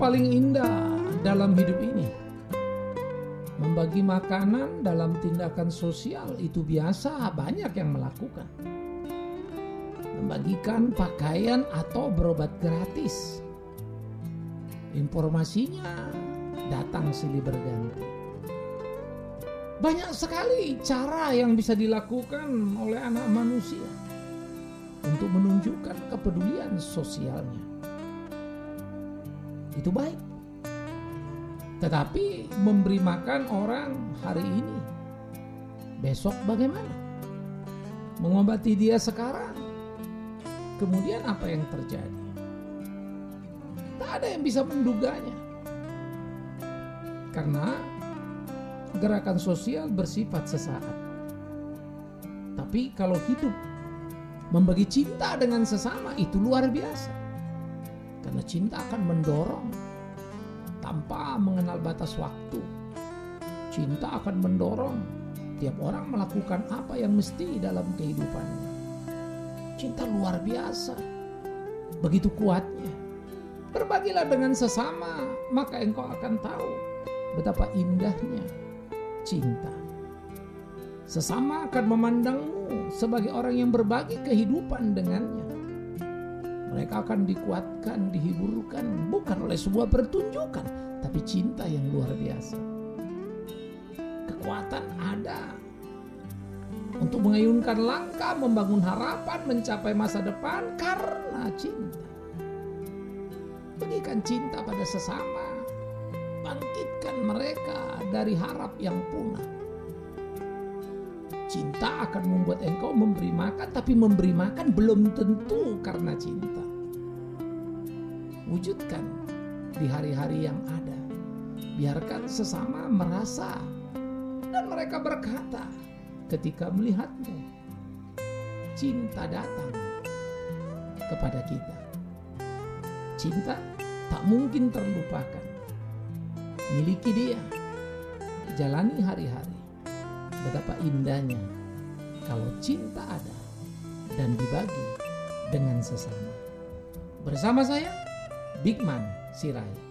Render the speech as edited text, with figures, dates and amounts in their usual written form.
paling indah dalam hidup ini. Membagi makanan dalam tindakan sosial itu biasa, banyak yang melakukan. Membagikan pakaian atau berobat gratis. Informasinya datang silih berganti. Banyak sekali cara yang bisa dilakukan oleh anak manusia untuk menunjukkan kepedulian sosialnya. Itu baik. Tetapi memberi makan orang hari ini, besok bagaimana? Mengobati dia sekarang, kemudian apa yang terjadi? Tak ada yang bisa menduganya. Karena gerakan sosial bersifat sesaat. Tapi kalau hidup membagi cinta dengan sesama itu luar biasa. Karena cinta akan mendorong tanpa mengenal batas waktu. Cinta akan mendorong tiap orang melakukan apa yang mesti dalam kehidupannya. Cinta luar biasa, begitu kuatnya. Berbagilah dengan sesama, maka engkau akan tahu betapa indahnya cinta. Sesama akan memandangmu sebagai orang yang berbagi kehidupan dengannya. Mereka akan dikuatkan, dihiburkan, bukan oleh sebuah pertunjukan, tapi cinta yang luar biasa. Kekuatan ada untuk mengayunkan langkah, membangun harapan, mencapai masa depan karena cinta. Bagikan cinta pada sesama, bangkitkan mereka dari harap yang punah. Cinta akan membuat engkau memberi makan, tapi memberi makan belum tentu karena cinta. Wujudkan di hari-hari yang ada. Biarkan sesama merasa dan mereka berkata ketika melihatmu, cinta datang kepada kita. Cinta tak mungkin terlupakan. Miliki dia, jalani hari-hari. Betapa indahnya kalau cinta ada dan dibagi dengan sesama. Bersama saya, Bigman Sirait.